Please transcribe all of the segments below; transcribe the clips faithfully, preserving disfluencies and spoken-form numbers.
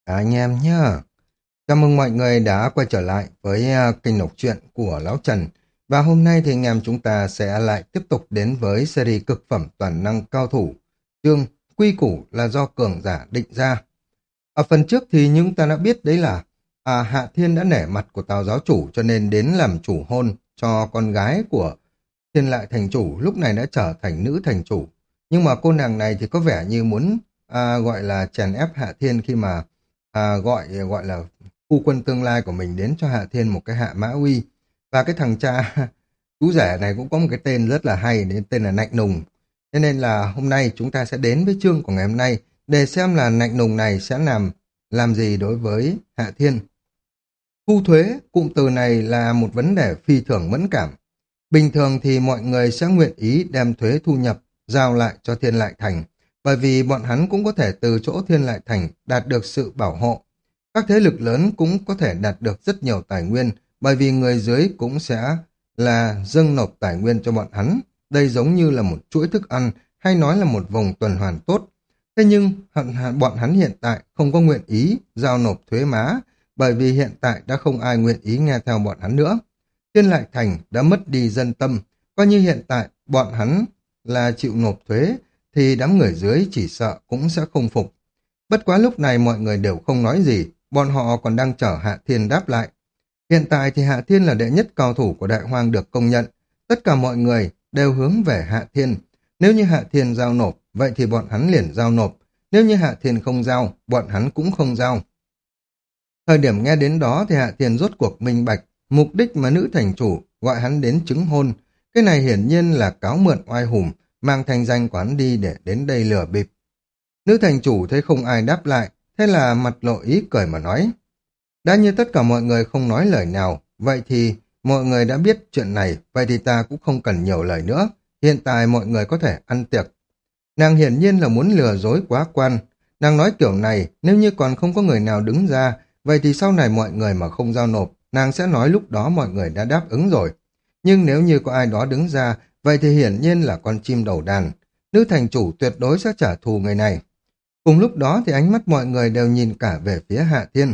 À, anh em nhá. Chào mừng mọi người đã quay trở lại với à, kênh đọc truyện của Lão Trần. Và hôm nay thì anh em chúng ta sẽ lại tiếp tục đến với series cực phẩm toàn năng cao thủ. Chương quy củ là do cường giả định ra. Ở phần trước thì chúng ta đã biết đấy là à, Hạ Thiên đã nể mặt của Tào giáo chủ cho nên đến làm chủ hôn cho con gái của Thiên Lại thành chủ, lúc này đã trở thành nữ thành chủ. Nhưng mà cô nàng này thì có vẻ như muốn à, gọi là chèn ép Hạ Thiên khi mà à, gọi gọi là phu quân tương lai của mình đến cho Hạ Thiên một cái hạ mã uy. Và cái thằng cha chú rể này cũng có một cái tên rất là hay, nên tên là Nạnh Nùng. Thế nên là hôm nay chúng ta sẽ đến với chương của ngày hôm nay để xem là Nạnh Nùng này sẽ làm làm gì đối với Hạ Thiên. Thu thuế, cụm từ này là một vấn đề phi thường mẫn cảm. Bình thường thì mọi người sẽ nguyện ý đem thuế thu nhập giao lại cho Thiên Lại Thành, bởi vì bọn hắn cũng có thể từ chỗ Thiên Lại Thành đạt được sự bảo hộ. Các thế lực lớn cũng có thể đạt được rất nhiều tài nguyên, bởi vì người dưới cũng sẽ là dâng nộp tài nguyên cho bọn hắn. Đây giống như là một chuỗi thức ăn, hay nói là một vòng tuần hoàn tốt. Thế nhưng hận- bọn hắn hiện tại không có nguyện ý giao nộp thuế má, bởi vì hiện tại đã không ai nguyện ý nghe theo bọn hắn nữa. Thiên Lại Thành đã mất đi dân tâm, coi như hiện tại bọn hắn là chịu nộp thuế, thì đám người dưới chỉ sợ cũng sẽ không phục. Bất quá lúc này mọi người đều không nói gì, bọn họ còn đang chờ Hạ Thiên đáp lại. Hiện tại thì Hạ Thiên là đệ nhất cao thủ của Đại Hoang được công nhận, tất cả mọi người đều hướng về Hạ Thiên. Nếu như Hạ Thiên giao nộp, vậy thì bọn hắn liền giao nộp, nếu như Hạ Thiên không giao, bọn hắn cũng không giao. Thời điểm nghe đến đó thì Hạ Thiên rốt cuộc minh bạch, mục đích mà nữ thành chủ gọi hắn đến chứng hôn, cái này hiển nhiên là cáo mượn oai hùng, mang thành danh của hắn đi để đến đây lừa bịp. Nữ thành chủ thấy không ai đáp lại, thế là mặt lộ ý cười mà nói. Đã như tất cả mọi người không nói lời nào, vậy thì mọi người đã biết chuyện này, vậy thì ta cũng không cần nhiều lời nữa, hiện tại mọi người có thể ăn tiệc. Nàng hiển nhiên là muốn lừa dối quá quan, nàng nói kiểu này, nếu như còn không có người nào đứng ra, vậy thì sau này mọi người mà không giao nộp, nàng sẽ nói lúc đó mọi người đã đáp ứng rồi. Nhưng nếu như có ai đó đứng ra, vậy thì hiển nhiên là con chim đầu đàn. Nữ thành chủ tuyệt đối sẽ trả thù người này. Cùng lúc đó thì ánh mắt mọi người đều nhìn cả về phía Hạ Thiên.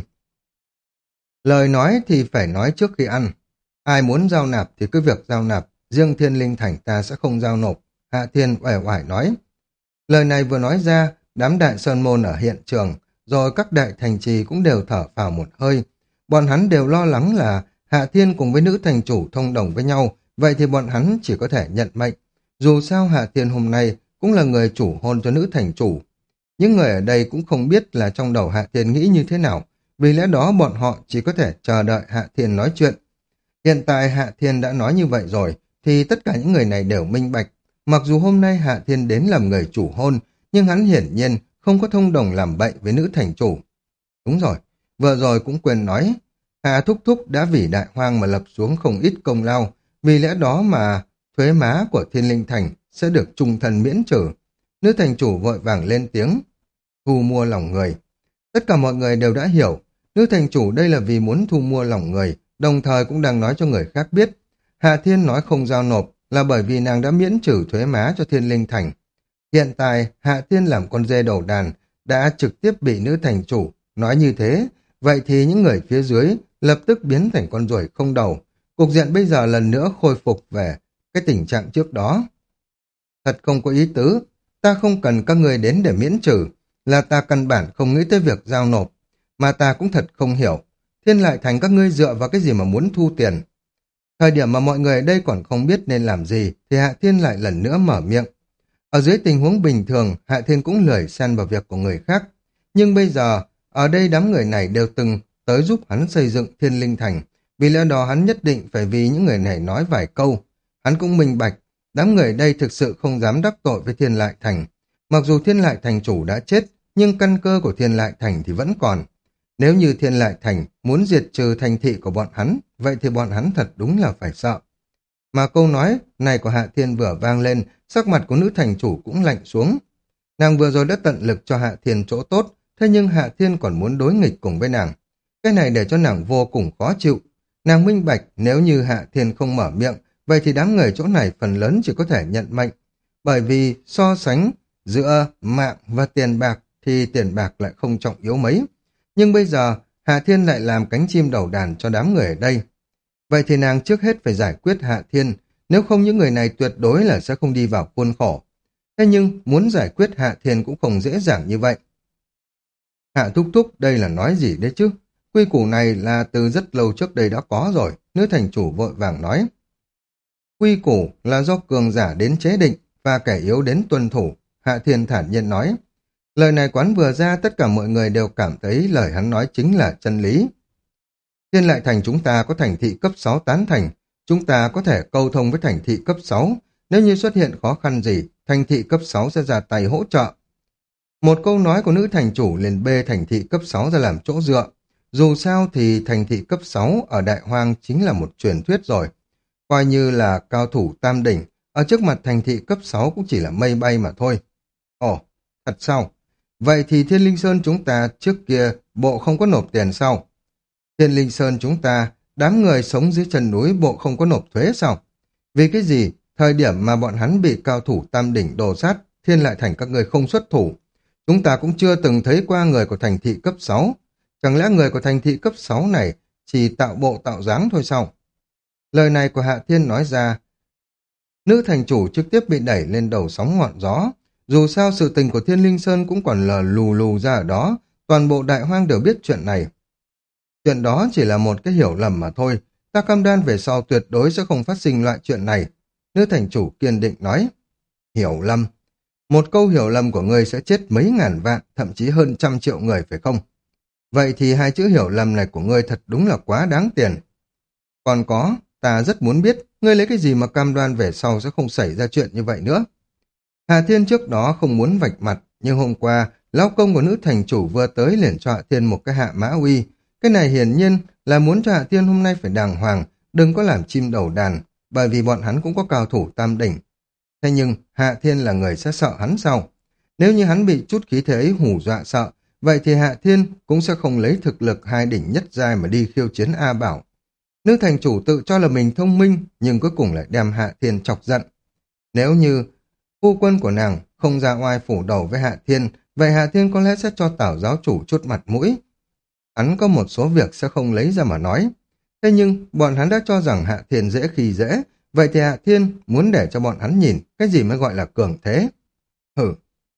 Lời nói thì phải nói trước khi ăn. Ai muốn giao nạp thì cứ việc giao nạp, riêng Thiên Linh Thành ta sẽ không giao nộp. Hạ Thiên uể oải nói. Lời này vừa nói ra, đám đại sơn môn ở hiện trường, rồi các đại thành trì cũng đều thở phào một hơi. Bọn hắn đều lo lắng là Hạ Thiên cùng với nữ thành chủ thông đồng với nhau, vậy thì bọn hắn chỉ có thể nhận mệnh. Dù sao Hạ Thiên hôm nay cũng là người chủ hôn cho nữ thành chủ. Những người ở đây cũng không biết là trong đầu Hạ Thiên nghĩ như thế nào, vì lẽ đó bọn họ chỉ có thể chờ đợi Hạ Thiên nói chuyện. Hiện tại Hạ Thiên đã nói như vậy rồi, thì tất cả những người này đều minh bạch. Mặc dù hôm nay Hạ Thiên đến làm người chủ hôn, nhưng hắn hiển nhiên không có thông đồng làm bậy với nữ thành chủ. Đúng rồi, vừa rồi cũng quên nói, Hạ Thúc Thúc đã vì Đại Hoang mà lập xuống không ít công lao, vì lẽ đó mà thuế má của Thiên Linh Thành sẽ được trung thần miễn trừ. Nữ thành chủ vội vàng lên tiếng, thu mua lòng người. Tất cả mọi người đều đã hiểu, nữ thành chủ đây là vì muốn thu mua lòng người, đồng thời cũng đang nói cho người khác biết. Hạ Thiên nói không giao nộp là bởi vì nàng đã miễn trừ thuế má cho Thiên Linh Thành. Hiện tại, Hạ Thiên làm con dê đầu đàn, đã trực tiếp bị nữ thành chủ nói như thế, vậy thì những người phía dưới lập tức biến thành con ruồi không đầu. Cục diện bây giờ lần nữa khôi phục về cái tình trạng trước đó. Thật không có ý tứ, ta không cần các người đến để miễn trừ, là ta căn bản không nghĩ tới việc giao nộp, mà ta cũng thật không hiểu. Thiên Lại Thành các ngươi dựa vào cái gì mà muốn thu tiền? Thời điểm mà mọi người ở đây còn không biết nên làm gì, thì Hạ Thiên lại lần nữa mở miệng. Ở dưới tình huống bình thường, Hạ Thiên cũng lười xen vào việc của người khác. Nhưng bây giờ, ở đây đám người này đều từng tới giúp hắn xây dựng Thiên Linh Thành. Vì lẽ đó hắn nhất định phải vì những người này nói vài câu. Hắn cũng minh bạch, đám người đây thực sự không dám đắc tội với Thiên Lại Thành. Mặc dù Thiên Lại Thành chủ đã chết, nhưng căn cơ của Thiên Lại Thành thì vẫn còn. Nếu như Thiên Lại Thành muốn diệt trừ thành thị của bọn hắn, vậy thì bọn hắn thật đúng là phải sợ. Mà câu nói này của Hạ Thiên vừa vang lên, sắc mặt của nữ thành chủ cũng lạnh xuống. Nàng vừa rồi đã tận lực cho Hạ Thiên chỗ tốt, thế nhưng Hạ Thiên còn muốn đối nghịch cùng với nàng. Cái này để cho nàng vô cùng khó chịu. Nàng minh bạch nếu như Hạ Thiên không mở miệng, vậy thì đám người chỗ này phần lớn chỉ có thể nhận mệnh. Bởi vì so sánh giữa mạng và tiền bạc thì tiền bạc lại không trọng yếu mấy. Nhưng bây giờ, Hạ Thiên lại làm cánh chim đầu đàn cho đám người ở đây. Vậy thì nàng trước hết phải giải quyết Hạ Thiên, nếu không những người này tuyệt đối là sẽ không đi vào khuôn khổ. Thế nhưng muốn giải quyết Hạ Thiên cũng không dễ dàng như vậy. Hạ thúc thúc đây là nói gì đấy chứ? Quy củ này là từ rất lâu trước đây đã có rồi, nữ thành chủ vội vàng nói. Quy củ là do cường giả đến chế định và kẻ yếu đến tuân thủ, Hạ Thiên thản nhiên nói. Lời này quán vừa ra tất cả mọi người đều cảm thấy lời hắn nói chính là chân lý. Thiên Lại Thành chúng ta có thành thị cấp sáu tán thành, chúng ta có thể câu thông với thành thị cấp sáu, nếu như xuất hiện khó khăn gì, thành thị cấp sáu sẽ ra tay hỗ trợ. Một câu nói của nữ thành chủ liền bê thành thị cấp sáu ra làm chỗ dựa. Dù sao thì thành thị cấp sáu ở Đại Hoang chính là một truyền thuyết rồi. Coi như là cao thủ tam đỉnh, ở trước mặt thành thị cấp sáu cũng chỉ là mây bay mà thôi. Ồ, thật sao? Vậy thì Thiên Linh Sơn chúng ta trước kia bộ không có nộp tiền sao? Thiên Linh Sơn chúng ta, đám người sống dưới chân núi bộ không có nộp thuế sao? Vì cái gì? Thời điểm mà bọn hắn bị cao thủ tam đỉnh đồ sát, Thiên Lại Thành các người không xuất thủ. Chúng ta cũng chưa từng thấy qua người của thành thị cấp sáu. Chẳng lẽ người của thành thị cấp sáu này chỉ tạo bộ tạo dáng thôi sao? Lời này của Hạ Thiên nói ra, nữ thành chủ trực tiếp bị đẩy lên đầu sóng ngọn gió. Dù sao sự tình của Thiên Linh Sơn cũng còn lờ lù lù ra ở đó, toàn bộ Đại Hoang đều biết chuyện này. Chuyện đó chỉ là một cái hiểu lầm mà thôi, ta cam đoan về sau tuyệt đối sẽ không phát sinh loại chuyện này. Nữ thành chủ kiên định nói. Hiểu lầm. Một câu hiểu lầm của ngươi sẽ chết mấy ngàn vạn, thậm chí hơn trăm triệu người phải không? Vậy thì hai chữ hiểu lầm này của ngươi thật đúng là quá đáng tiền. Còn có, ta rất muốn biết, ngươi lấy cái gì mà cam đoan về sau sẽ không xảy ra chuyện như vậy nữa. Hà Thiên trước đó không muốn vạch mặt, nhưng hôm qua, lão công của nữ thành chủ vừa tới liền cho Hạ Thiên một cái hạ mã uy. Cái này hiển nhiên là muốn cho Hạ Thiên hôm nay phải đàng hoàng, đừng có làm chim đầu đàn, bởi vì bọn hắn cũng có cao thủ tam đỉnh. Thế nhưng Hạ Thiên là người sẽ sợ hắn sao? Nếu như hắn bị chút khí thế ấy hù dọa sợ, vậy thì Hạ Thiên cũng sẽ không lấy thực lực hai đỉnh nhất giai mà đi khiêu chiến A Bảo. Nữ thành chủ tự cho là mình thông minh, nhưng cuối cùng lại đem Hạ Thiên chọc giận. Nếu như phu quân của nàng không ra oai phủ đầu với Hạ Thiên, vậy Hạ Thiên có lẽ sẽ cho Tảo giáo chủ chút mặt mũi. Hắn có một số việc sẽ không lấy ra mà nói. Thế nhưng bọn hắn đã cho rằng Hạ Thiên dễ khi dễ, vậy thì Hạ Thiên muốn để cho bọn hắn nhìn cái gì mới gọi là cường thế. Hừ.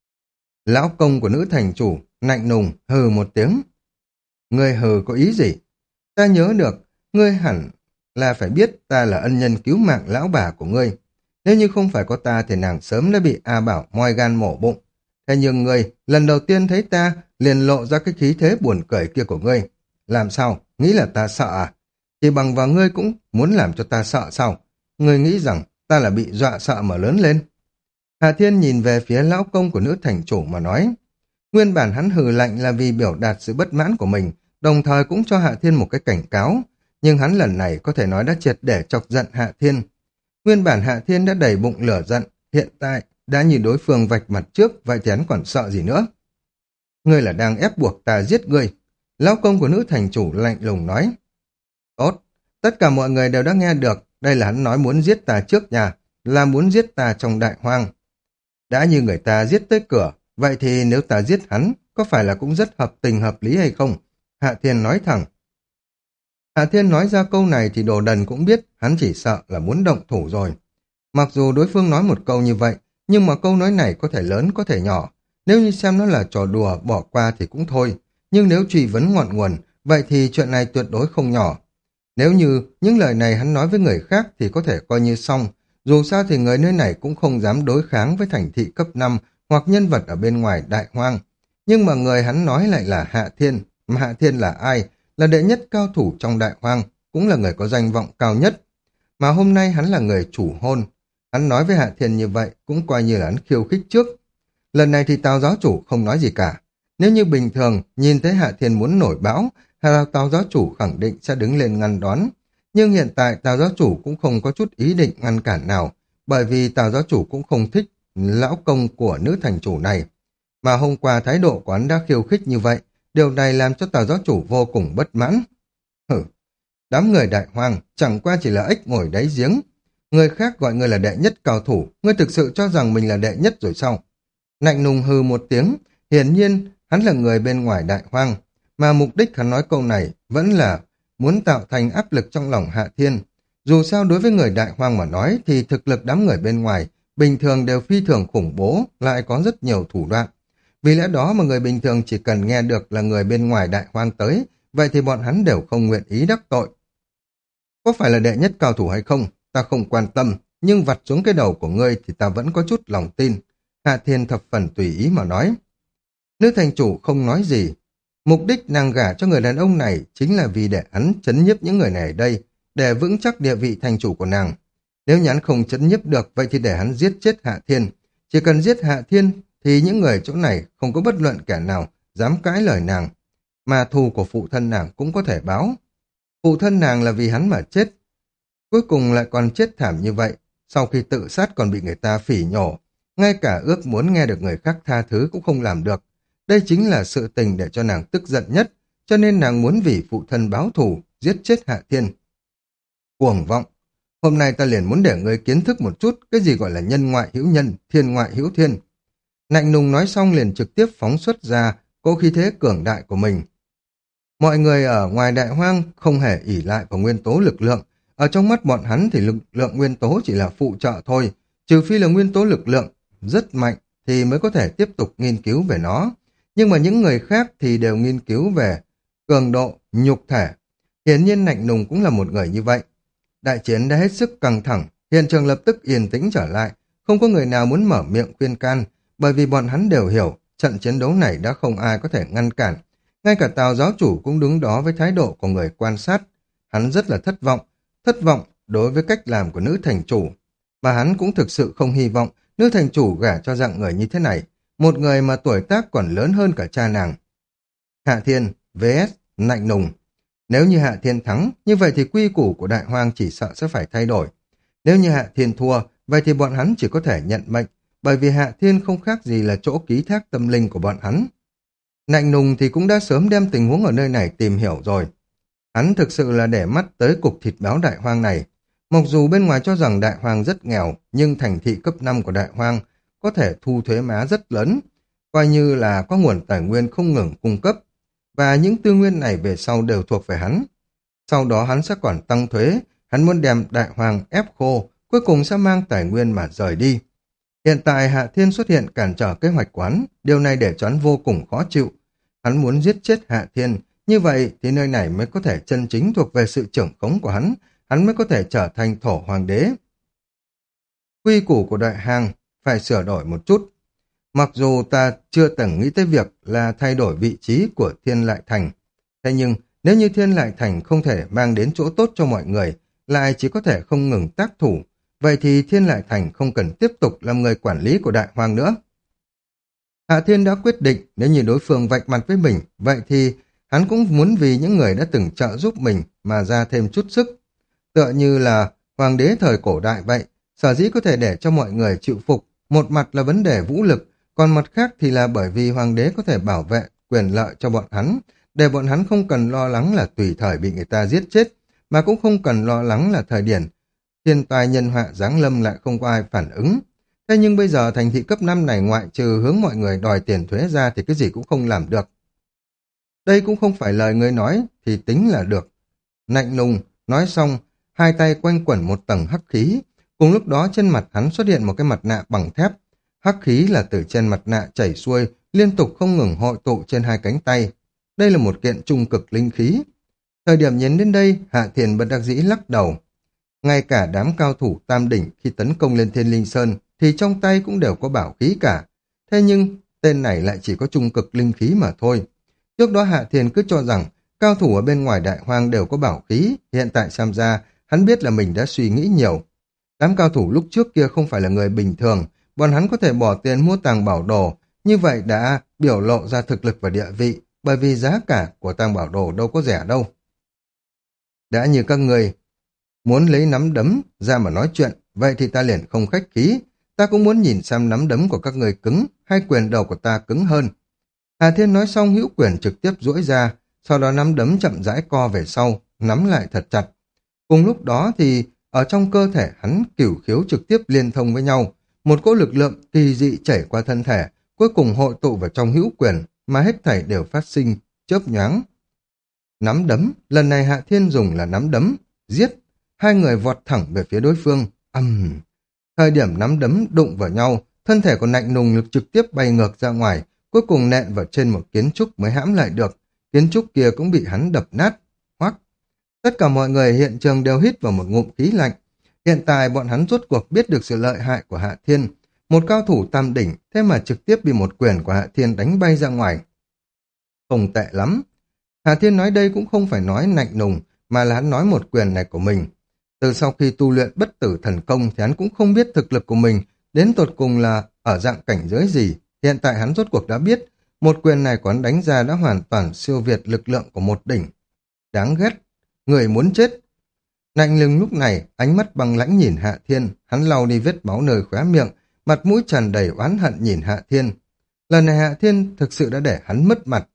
Lão công của nữ thành chủ lạnh lùng hừ một tiếng. Ngươi hừ có ý gì? Ta nhớ được, ngươi hẳn là phải biết ta là ân nhân cứu mạng lão bà của ngươi. Nếu như không phải có ta thì nàng sớm đã bị A Bảo moi gan mổ bụng. Thế nhưng ngươi lần đầu tiên thấy ta liền lộ ra cái khí thế buồn cười kia của ngươi. Làm sao? Nghĩ là ta sợ à? Chỉ bằng vào ngươi cũng muốn làm cho ta sợ sao? Ngươi nghĩ rằng ta là bị dọa sợ mà lớn lên. Hà Thiên nhìn về phía lão công của nữ thành chủ mà nói. Nguyên bản hắn hừ lạnh là vì biểu đạt sự bất mãn của mình, đồng thời cũng cho Hạ Thiên một cái cảnh cáo. Nhưng hắn lần này có thể nói đã triệt để chọc giận Hạ Thiên. Nguyên bản Hạ Thiên đã đầy bụng lửa giận, hiện tại đã nhìn đối phương vạch mặt trước, vậy thì hắn còn sợ gì nữa. Ngươi là đang ép buộc ta giết ngươi. Lão công của nữ thành chủ lạnh lùng nói. Tốt, tất cả mọi người đều đã nghe được, đây là hắn nói muốn giết ta trước nhà, là muốn giết ta trong Đại Hoang. Đã như người ta giết tới cửa, vậy thì nếu ta giết hắn, có phải là cũng rất hợp tình hợp lý hay không? Hạ Thiên nói thẳng. Hạ Thiên nói ra câu này thì Đồ Đần cũng biết hắn chỉ sợ là muốn động thủ rồi. Mặc dù đối phương nói một câu như vậy, nhưng mà câu nói này có thể lớn có thể nhỏ. Nếu như xem nó là trò đùa bỏ qua thì cũng thôi. Nhưng nếu truy vấn ngọn nguồn, vậy thì chuyện này tuyệt đối không nhỏ. Nếu như những lời này hắn nói với người khác thì có thể coi như xong. Dù sao thì người nơi này cũng không dám đối kháng với thành thị cấp năm hoặc nhân vật ở bên ngoài Đại Hoang. Nhưng mà người hắn nói lại là Hạ Thiên. Mà Hạ Thiên là ai? Là đệ nhất cao thủ trong Đại Hoang, cũng là người có danh vọng cao nhất. Mà hôm nay hắn là người chủ hôn. Hắn nói với Hạ Thiên như vậy cũng coi như là hắn khiêu khích trước. Lần này thì Tào giáo chủ không nói gì cả. Nếu như bình thường nhìn thấy Hạ Thiên muốn nổi bão, Hà Tào giáo chủ khẳng định sẽ đứng lên ngăn đón. Nhưng hiện tại Tào giáo chủ cũng không có chút ý định ngăn cản nào, bởi vì Tào giáo chủ cũng không thích lão công của nữ thành chủ này. Mà hôm qua thái độ của hắn đã khiêu khích như vậy, điều này làm cho Tào giáo chủ vô cùng bất mãn. Hử, đám người Đại Hoang chẳng qua chỉ là ếch ngồi đáy giếng. Người khác gọi người là đệ nhất cao thủ, ngươi thực sự cho rằng mình là đệ nhất rồi sao? Lạnh lùng hừ một tiếng, hiển nhiên hắn là người bên ngoài Đại Hoang. mà mục đích hắn nói câu này vẫn là muốn tạo thành áp lực trong lòng Hạ Thiên. Dù sao đối với người Đại Hoang mà nói thì thực lực đám người bên ngoài bình thường đều phi thường khủng bố, lại có rất nhiều thủ đoạn. Vì lẽ đó mà người bình thường chỉ cần nghe được là người bên ngoài Đại Hoang tới, vậy thì bọn hắn đều không nguyện ý đắc tội. Có phải là đệ nhất cao thủ hay không, ta không quan tâm, nhưng vặt xuống cái đầu của ngươi thì ta vẫn có chút lòng tin. Hạ Thiên thập phần tùy ý mà nói. Nữ thành chủ không nói gì. Mục đích nàng gả cho người đàn ông này chính là vì để hắn chấn nhiếp những người này ở đây, để vững chắc địa vị thành chủ của nàng. Nếu như hắn không chấn nhiếp được, vậy thì để hắn giết chết Hạ Thiên. Chỉ cần giết Hạ Thiên thì những người chỗ này không có bất luận kẻ nào dám cãi lời nàng. Mà thù của phụ thân nàng cũng có thể báo. Phụ thân nàng là vì hắn mà chết. Cuối cùng lại còn chết thảm như vậy. Sau khi tự sát còn bị người ta phỉ nhổ. Ngay cả ước muốn nghe được người khác tha thứ cũng không làm được. Đây chính là sự tình để cho nàng tức giận nhất. Cho nên nàng muốn vì phụ thân báo thù, giết chết Hạ Thiên. Cuồng vọng. Hôm nay ta liền muốn để ngươi kiến thức một chút cái gì gọi là nhân ngoại hữu nhân, thiên ngoại hữu thiên. Lạnh lùng nói xong liền trực tiếp phóng xuất ra cỗ khí thế cường đại của mình. Mọi người ở ngoài Đại Hoang không hề ỷ lại vào nguyên tố lực lượng. Ở trong mắt bọn hắn thì lực lượng nguyên tố chỉ là phụ trợ thôi. Trừ phi là nguyên tố lực lượng rất mạnh thì mới có thể tiếp tục nghiên cứu về nó. Nhưng mà những người khác thì đều nghiên cứu về cường độ, nhục thể. Hiển nhiên Lạnh Nùng cũng là một người như vậy. Đại chiến đã hết sức căng thẳng, hiện trường lập tức yên tĩnh trở lại. Không có người nào muốn mở miệng khuyên can, bởi vì bọn hắn đều hiểu trận chiến đấu này đã không ai có thể ngăn cản. Ngay cả Tào giáo chủ cũng đứng đó với thái độ của người quan sát. Hắn rất là thất vọng, thất vọng đối với cách làm của nữ thành chủ. Mà hắn cũng thực sự không hy vọng nữ thành chủ gả cho dạng người như thế này, một người mà tuổi tác còn lớn hơn cả cha nàng. Hạ Thiên vs Lạnh Nùng. Nếu như Hạ Thiên thắng, như vậy thì quy củ của Đại Hoang chỉ sợ sẽ phải thay đổi. Nếu như Hạ Thiên thua, vậy thì bọn hắn chỉ có thể nhận mệnh, bởi vì Hạ Thiên không khác gì là chỗ ký thác tâm linh của bọn hắn. Lạnh Nùng thì cũng đã sớm đem tình huống ở nơi này tìm hiểu rồi. Hắn thực sự là để mắt tới cục thịt béo Đại Hoang này. Mặc dù bên ngoài cho rằng Đại Hoang rất nghèo, nhưng thành thị cấp năm của Đại Hoang có thể thu thuế má rất lớn, coi như là có nguồn tài nguyên không ngừng cung cấp, và những tư nguyên này về sau đều thuộc về hắn. Sau đó hắn sẽ còn tăng thuế, hắn muốn đem Đại Hoang ép khô, cuối cùng sẽ mang tài nguyên mà rời đi. Hiện tại Hạ Thiên xuất hiện cản trở kế hoạch của hắn, điều này để cho hắn vô cùng khó chịu. Hắn muốn giết chết Hạ Thiên, như vậy thì nơi này mới có thể chân chính thuộc về sự trưởng khống của hắn, hắn mới có thể trở thành thổ hoàng đế. Quy củ của Đại Hoang phải sửa đổi một chút. Mặc dù ta chưa từng nghĩ tới việc là thay đổi vị trí của Thiên Lại Thành, thế nhưng nếu như Thiên Lại Thành không thể mang đến chỗ tốt cho mọi người, lại chỉ có thể không ngừng tác thủ, vậy thì Thiên Lại Thành không cần tiếp tục làm người quản lý của Đại Hoang nữa. Hạ Thiên đã quyết định nếu như đối phương vạch mặt với mình, vậy thì hắn cũng muốn vì những người đã từng trợ giúp mình mà ra thêm chút sức. Tựa như là hoàng đế thời cổ đại vậy, sở dĩ có thể để cho mọi người chịu phục, một mặt là vấn đề vũ lực, còn mặt khác thì là bởi vì hoàng đế có thể bảo vệ quyền lợi cho bọn hắn, để bọn hắn không cần lo lắng là tùy thời bị người ta giết chết, mà cũng không cần lo lắng là thời điểm thiên tai nhân họa giáng lâm lại không có ai phản ứng. Thế nhưng bây giờ thành thị cấp năm này ngoại trừ hướng mọi người đòi tiền thuế ra thì cái gì cũng không làm được. Đây cũng không phải lời người nói thì tính là được. Lạnh lùng, nói xong, hai tay quanh quẩn một tầng hắc khí. Cùng lúc đó trên mặt hắn xuất hiện một cái mặt nạ bằng thép. Hắc khí là từ trên mặt nạ chảy xuôi, liên tục không ngừng hội tụ trên hai cánh tay. Đây là một kiện trung cực linh khí. Thời điểm nhìn đến đây, Hạ Thiên bất đắc dĩ lắc đầu. Ngay cả đám cao thủ tam đỉnh khi tấn công lên Thiên Linh Sơn thì trong tay cũng đều có bảo khí cả. Thế nhưng tên này lại chỉ có trung cực linh khí mà thôi. Trước đó Hạ Thiên cứ cho rằng cao thủ ở bên ngoài Đại Hoang đều có bảo khí, hiện tại xem ra hắn biết là mình đã suy nghĩ nhiều. Đám cao thủ lúc trước kia không phải là người bình thường, bọn hắn có thể bỏ tiền mua tàng bảo đồ, như vậy đã biểu lộ ra thực lực và địa vị, bởi vì giá cả của tàng bảo đồ đâu có rẻ đâu. Đã như các người muốn lấy nắm đấm ra mà nói chuyện, vậy thì ta liền không khách khí, ta cũng muốn nhìn xem nắm đấm của các người cứng hay quyền đầu của ta cứng hơn. Hà Thiên nói xong hữu quyền trực tiếp duỗi ra, sau đó nắm đấm chậm rãi co về sau, nắm lại thật chặt. Cùng lúc đó thì ở trong cơ thể hắn cửu khiếu trực tiếp liên thông với nhau, một cỗ lực lượng kỳ dị chảy qua thân thể, cuối cùng hội tụ vào trong hữu quyền, mà hết thảy đều phát sinh chớp nhoáng. Nắm đấm, lần này Hạ Thiên dùng là nắm đấm, giết. Hai người vọt thẳng về phía đối phương. Ầm. Thời điểm nắm đấm đụng vào nhau, thân thể của Lạnh Nùng lực trực tiếp bay ngược ra ngoài, cuối cùng nện vào trên một kiến trúc mới hãm lại được. Kiến trúc kia cũng bị hắn đập nát. Hoắc. Tất cả mọi người hiện trường đều hít vào một ngụm khí lạnh. Hiện tại bọn hắn rốt cuộc biết được sự lợi hại của Hạ Thiên. Một cao thủ tam đỉnh, thế mà trực tiếp bị một quyền của Hạ Thiên đánh bay ra ngoài. Không tệ lắm. Hạ Thiên nói đây cũng không phải nói Lạnh Nùng, mà là hắn nói một quyền này của mình. Từ sau khi tu luyện bất tử thần công thì hắn cũng không biết thực lực của mình đến tột cùng là ở dạng cảnh giới gì. Hiện tại hắn rốt cuộc đã biết, một quyền này của hắn đánh ra đã hoàn toàn siêu việt lực lượng của một đỉnh. Đáng ghét, người muốn chết. Lạnh Lùng lúc này, ánh mắt băng lãnh nhìn Hạ Thiên, hắn lau đi vết máu nơi khóe miệng, mặt mũi tràn đầy oán hận nhìn Hạ Thiên. Lần này Hạ Thiên thực sự đã để hắn mất mặt.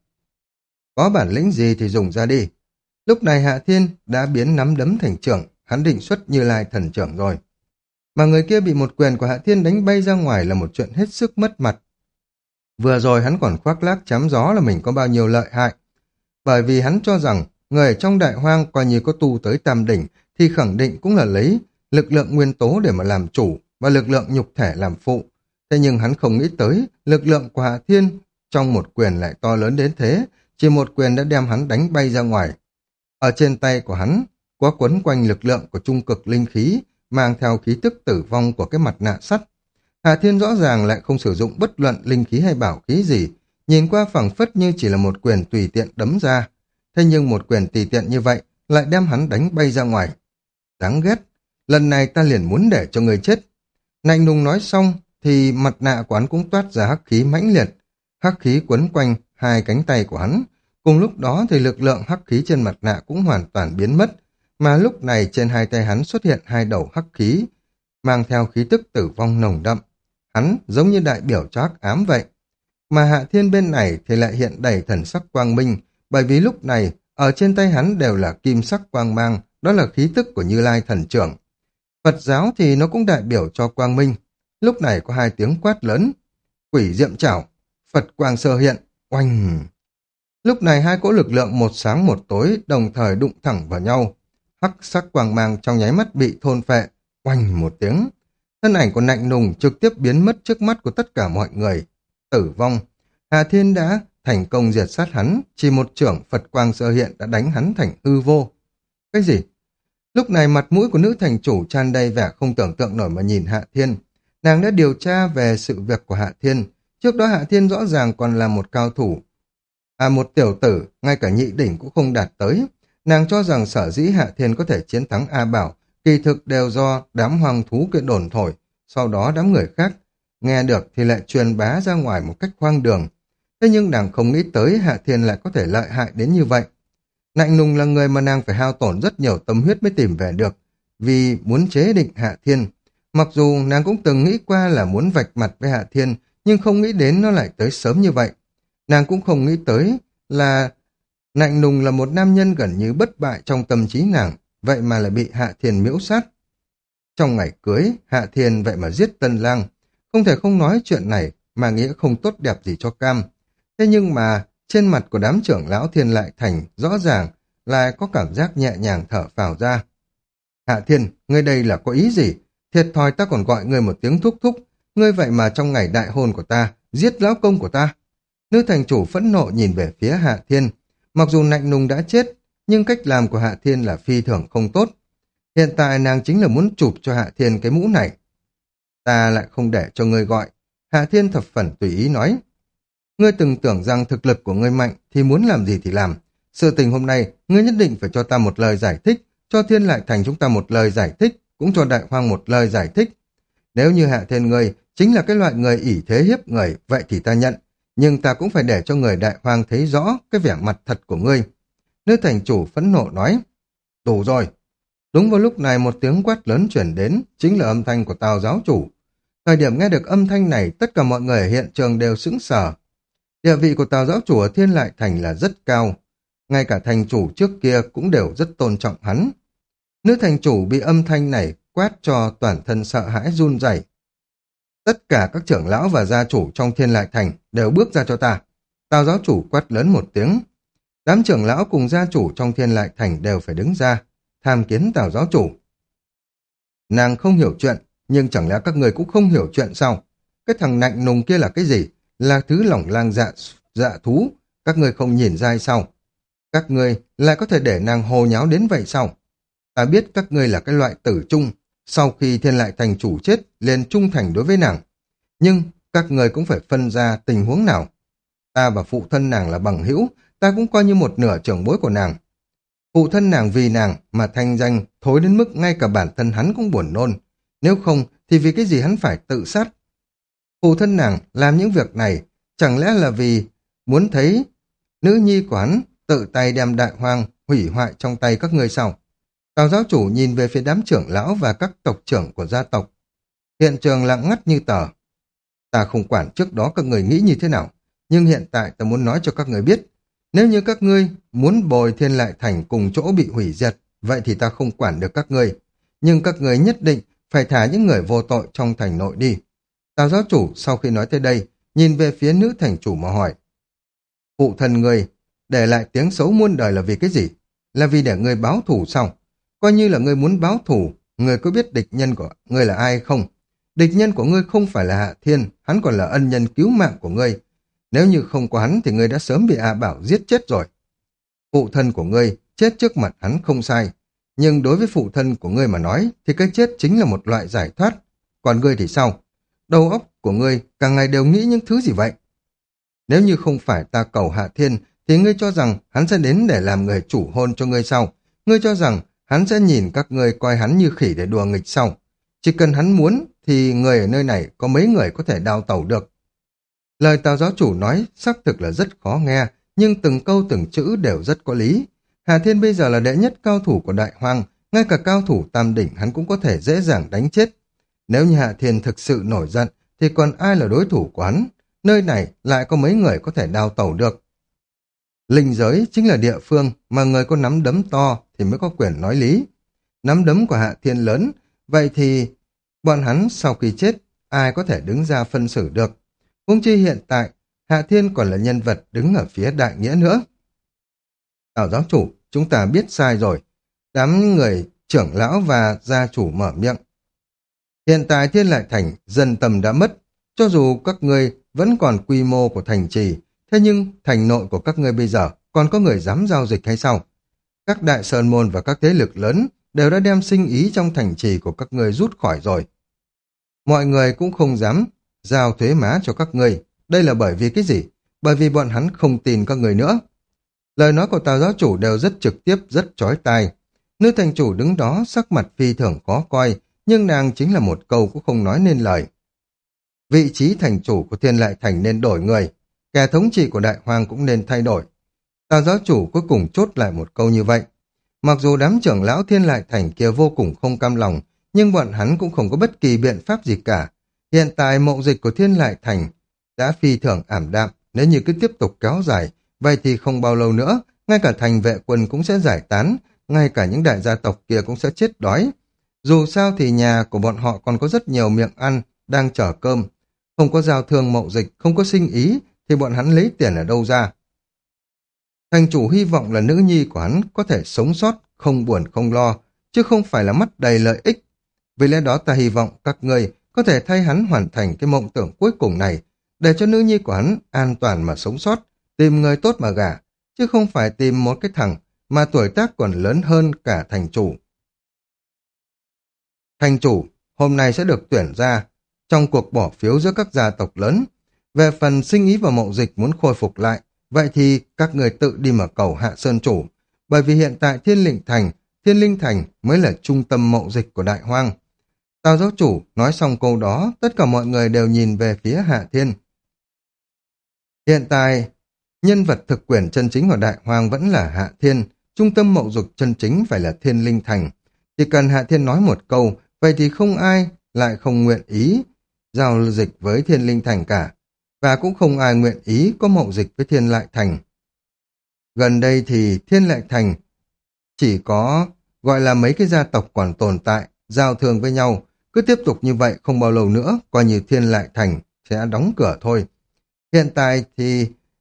Có bản lĩnh gì thì dùng ra đi. Lúc này Hạ Thiên đã biến nắm đấm thành trưởng, hắn định xuất Như Lai thần trưởng rồi. Mà người kia bị một quyền của Hạ Thiên đánh bay ra ngoài là một chuyện hết sức mất mặt. Vừa rồi hắn còn khoác lác chém gió là mình có bao nhiêu lợi hại. Bởi vì hắn cho rằng người ở trong đại hoang coi như có tu tới tam đỉnh thì khẳng định cũng là lấy lực lượng nguyên tố để mà làm chủ và lực lượng nhục thể làm phụ. Thế nhưng hắn không nghĩ tới lực lượng của Hạ Thiên trong một quyền lại to lớn đến thế, chỉ một quyền đã đem hắn đánh bay ra ngoài. Ở trên tay của hắn có quấn quanh lực lượng của trung cực linh khí, mang theo khí tức tử vong của cái mặt nạ sắt. Hạ Thiên rõ ràng lại không sử dụng bất luận linh khí hay bảo khí gì, nhìn qua phẳng phất như chỉ là một quyền tùy tiện đấm ra. Thế nhưng một quyền tùy tiện như vậy lại đem hắn đánh bay ra ngoài. Đáng ghét, lần này ta liền muốn để cho người chết. Lạnh Lùng nói xong thì mặt nạ của hắn cũng toát ra hắc khí mãnh liệt. Hắc khí quấn quanh hai cánh tay của hắn. Cùng lúc đó thì lực lượng hắc khí trên mặt nạ cũng hoàn toàn biến mất, mà lúc này trên hai tay hắn xuất hiện hai đầu hắc khí, mang theo khí tức tử vong nồng đậm. Hắn giống như đại biểu cho hắc ám vậy. Mà Hạ Thiên bên này thì lại hiện đầy thần sắc quang minh, bởi vì lúc này ở trên tay hắn đều là kim sắc quang mang, đó là khí tức của Như Lai thần trưởng. Phật giáo thì nó cũng đại biểu cho quang minh. Lúc này có hai tiếng quát lớn. Quỷ diệm chảo, Phật quang sơ hiện, oanh. Lúc này hai cỗ lực lượng một sáng một tối đồng thời đụng thẳng vào nhau. Hắc sắc quang mang trong nháy mắt bị thôn phệ, oanh một tiếng. Thân ảnh của Lạnh Lùng trực tiếp biến mất trước mắt của tất cả mọi người. Tử vong. Hạ Thiên đã thành công diệt sát hắn, chỉ một chưởng Phật quang sơ hiện đã đánh hắn thành hư vô. Cái gì? Lúc này mặt mũi của nữ thành chủ tràn đầy vẻ không tưởng tượng nổi mà nhìn Hạ Thiên. Nàng đã điều tra về sự việc của Hạ Thiên. Trước đó Hạ Thiên rõ ràng còn là một cao thủ. À, một tiểu tử, ngay cả nhị đỉnh cũng không đạt tới. Nàng cho rằng sở dĩ Hạ Thiên có thể chiến thắng A Bảo, kỳ thực đều do đám hoàng thú kia đồn thổi. Sau đó đám người khác nghe được thì lại truyền bá ra ngoài một cách hoang đường. Thế nhưng nàng không nghĩ tới Hạ Thiên lại có thể lợi hại đến như vậy. Lạnh Lùng là người mà nàng phải hao tổn rất nhiều tâm huyết mới tìm về được, vì muốn chế định Hạ Thiên. Mặc dù nàng cũng từng nghĩ qua là muốn vạch mặt với Hạ Thiên, nhưng không nghĩ đến nó lại tới sớm như vậy. Nàng cũng không nghĩ tới là Lạnh Lùng là một nam nhân gần như bất bại trong tâm trí nàng, vậy mà lại bị Hạ Thiên miễu sát. Trong ngày cưới, Hạ Thiên vậy mà giết Tân Lang. Không thể không nói chuyện này mà nghĩa không tốt đẹp gì cho Cam. Thế nhưng mà trên mặt của đám trưởng lão Thiên Lại Thành rõ ràng là có cảm giác nhẹ nhàng thở phào ra. Hạ Thiên, ngươi đây là có ý gì? Thiệt thòi ta còn gọi ngươi một tiếng thúc thúc. Ngươi vậy mà trong ngày đại hôn của ta, giết lão công của ta. Nữ thành chủ phẫn nộ nhìn về phía Hạ Thiên. Mặc dù Lạnh Lùng đã chết, nhưng cách làm của Hạ Thiên là phi thường không tốt. Hiện tại nàng chính là muốn chụp cho Hạ Thiên cái mũ này. Ta lại không để cho ngươi gọi. Hạ Thiên thập phần tùy ý nói. Ngươi từng tưởng rằng thực lực của ngươi mạnh thì muốn làm gì thì làm. Sự tình hôm nay, ngươi nhất định phải cho ta một lời giải thích, cho Thiên Lại Thành chúng ta một lời giải thích, cũng cho Đại Hoang một lời giải thích. Nếu như Hạ Thiên ngươi chính là cái loại người ỷ thế hiếp người, vậy thì ta nhận. Nhưng ta cũng phải để cho người Đại Hoang thấy rõ cái vẻ mặt thật của ngươi. Nữ thành chủ phẫn nộ nói. Đủ rồi. Đúng vào lúc này một tiếng quát lớn chuyển đến, chính là âm thanh của Tào giáo chủ. Thời điểm nghe được âm thanh này, tất cả mọi người ở hiện trường đều sững sờ. Địa vị của Tào giáo chủ ở Thiên Lại Thành là rất cao. Ngay cả thành chủ trước kia cũng đều rất tôn trọng hắn. Nữ thành chủ bị âm thanh này quát cho toàn thân sợ hãi run rẩy. Tất cả các trưởng lão và gia chủ trong Thiên Lại Thành đều bước ra cho ta. Tào giáo chủ quát lớn một tiếng. Đám trưởng lão cùng gia chủ trong Thiên Lại Thành đều phải đứng ra, tham kiến Tào giáo chủ. Nàng không hiểu chuyện, nhưng chẳng lẽ các người cũng không hiểu chuyện sao? Cái thằng nạnh nùng kia là cái gì? Là thứ lỏng lang dạ, dạ thú, các người không nhìn ra hay sao? Các người lại có thể để nàng hồ nháo đến vậy sao? Ta biết các ngươi là cái loại tử trung, sau khi Thiên Lại Thành chủ chết, liền trung thành đối với nàng. Nhưng các người cũng phải phân ra tình huống nào. Ta và phụ thân nàng là bằng hữu, ta cũng coi như một nửa trưởng bối của nàng. Phụ thân nàng vì nàng mà thanh danh thối đến mức ngay cả bản thân hắn cũng buồn nôn. Nếu không thì vì cái gì hắn phải tự sát? Phụ thân nàng làm những việc này chẳng lẽ là vì muốn thấy nữ nhi của hắn tự tay đem đại hoang hủy hoại trong tay các ngươi sao? Tào giáo chủ nhìn về phía đám trưởng lão và các tộc trưởng của gia tộc. Hiện trường lặng ngắt như tờ. Ta không quản trước đó các người nghĩ như thế nào, nhưng hiện tại ta muốn nói cho các người biết, nếu như các ngươi muốn bồi Thiên Lại Thành cùng chỗ bị hủy diệt, vậy thì ta không quản được các ngươi, nhưng các người nhất định phải thả những người vô tội trong thành nội đi. Tào giáo chủ sau khi nói tới đây, nhìn về phía nữ thành chủ mà hỏi. Phụ thân ngươi để lại tiếng xấu muôn đời là vì cái gì? Là vì để ngươi báo thù sao? Coi như là ngươi muốn báo thù, ngươi có biết địch nhân của ngươi là ai không? Địch nhân của ngươi không phải là Hạ Thiên, hắn còn là ân nhân cứu mạng của ngươi. Nếu như không có hắn thì ngươi đã sớm bị A Bảo giết chết rồi. Phụ thân của ngươi chết trước mặt hắn không sai, nhưng đối với phụ thân của ngươi mà nói thì cái chết chính là một loại giải thoát. Còn ngươi thì sao? Đầu óc của ngươi càng ngày đều nghĩ những thứ gì vậy? Nếu như không phải ta cầu Hạ Thiên thì ngươi cho rằng hắn sẽ đến để làm người chủ hôn cho ngươi sao? Ngươi cho rằng hắn sẽ nhìn các ngươi coi hắn như khỉ để đùa nghịch sao? Chỉ cần hắn muốn thì người ở nơi này có mấy người có thể đào tẩu được. Lời Tào giáo chủ nói xác thực là rất khó nghe, nhưng từng câu từng chữ đều rất có lý. Hà Thiên bây giờ là đệ nhất cao thủ của Đại Hoang, ngay cả cao thủ tam đỉnh hắn cũng có thể dễ dàng đánh chết. Nếu như Hà Thiên thực sự nổi giận, thì còn ai là đối thủ của hắn? Nơi này lại có mấy người có thể đào tẩu được. Linh giới chính là địa phương mà người có nắm đấm to thì mới có quyền nói lý. Nắm đấm của Hạ Thiên lớn, vậy thì bọn hắn sau khi chết, ai có thể đứng ra phân xử được? Huống chi hiện tại, Hạ Thiên còn là nhân vật đứng ở phía đại nghĩa nữa. Tào giáo chủ, chúng ta biết sai rồi. Đám người trưởng lão và gia chủ mở miệng. Hiện tại Thiên Lại Thành dân tâm đã mất. Cho dù các ngươi vẫn còn quy mô của thành trì, thế nhưng thành nội của các ngươi bây giờ còn có người dám giao dịch hay sao? Các đại sơn môn và các thế lực lớn đều đã đem sinh ý trong thành trì của các ngươi rút khỏi rồi. Mọi người cũng không dám giao thuế má cho các ngươi. Đây là bởi vì cái gì? Bởi vì bọn hắn không tin các người nữa. Lời nói của Tào giáo chủ đều rất trực tiếp, rất chói tai. Nữ thành chủ đứng đó sắc mặt phi thường khó coi, nhưng nàng chính là một câu cũng không nói nên lời. Vị trí thành chủ của Thiên Lại Thành nên đổi người, kẻ thống trị của Đại Hoang cũng nên thay đổi. Tào giáo chủ cuối cùng chốt lại một câu như vậy. Mặc dù đám trưởng lão Thiên Lại Thành kia vô cùng không cam lòng, nhưng bọn hắn cũng không có bất kỳ biện pháp gì cả. Hiện tại mậu dịch của Thiên Lại Thành đã phi thường ảm đạm, nếu như cứ tiếp tục kéo dài, vậy thì không bao lâu nữa, ngay cả thành vệ quân cũng sẽ giải tán, ngay cả những đại gia tộc kia cũng sẽ chết đói. Dù sao thì nhà của bọn họ còn có rất nhiều miệng ăn, đang chở cơm. Không có giao thương mậu dịch, không có sinh ý, thì bọn hắn lấy tiền ở đâu ra? Thành chủ hy vọng là nữ nhi của hắn có thể sống sót, không buồn không lo, chứ không phải là mắt đầy lợi ích. Vì lẽ đó ta hy vọng các ngươi có thể thay hắn hoàn thành cái mộng tưởng cuối cùng này, để cho nữ nhi của hắn an toàn mà sống sót, tìm người tốt mà gả, chứ không phải tìm một cái thằng mà tuổi tác còn lớn hơn cả thành chủ. Thành chủ hôm nay sẽ được tuyển ra trong cuộc bỏ phiếu giữa các gia tộc lớn. Về phần sinh ý và mậu dịch muốn khôi phục lại, vậy thì các người tự đi mở cầu Hạ Sơn chủ, bởi vì hiện tại Thiên Linh Thành, Thiên Linh Thành mới là trung tâm mậu dịch của Đại Hoang. Tào giáo chủ nói xong câu đó, tất cả mọi người đều nhìn về phía Hạ Thiên. Hiện tại, nhân vật thực quyền chân chính của Đại Hoang vẫn là Hạ Thiên, trung tâm mậu dịch chân chính phải là Thiên Linh Thành. Chỉ cần Hạ Thiên nói một câu, vậy thì không ai lại không nguyện ý giao dịch với Thiên Linh Thành cả, và cũng không ai nguyện ý có mậu dịch với Thiên Lại Thành. Gần đây thì Thiên Lại Thành chỉ có gọi là mấy cái gia tộc còn tồn tại, giao thương với nhau, cứ tiếp tục như vậy không bao lâu nữa, coi như Thiên Lại Thành sẽ đóng cửa thôi. Hiện tại thì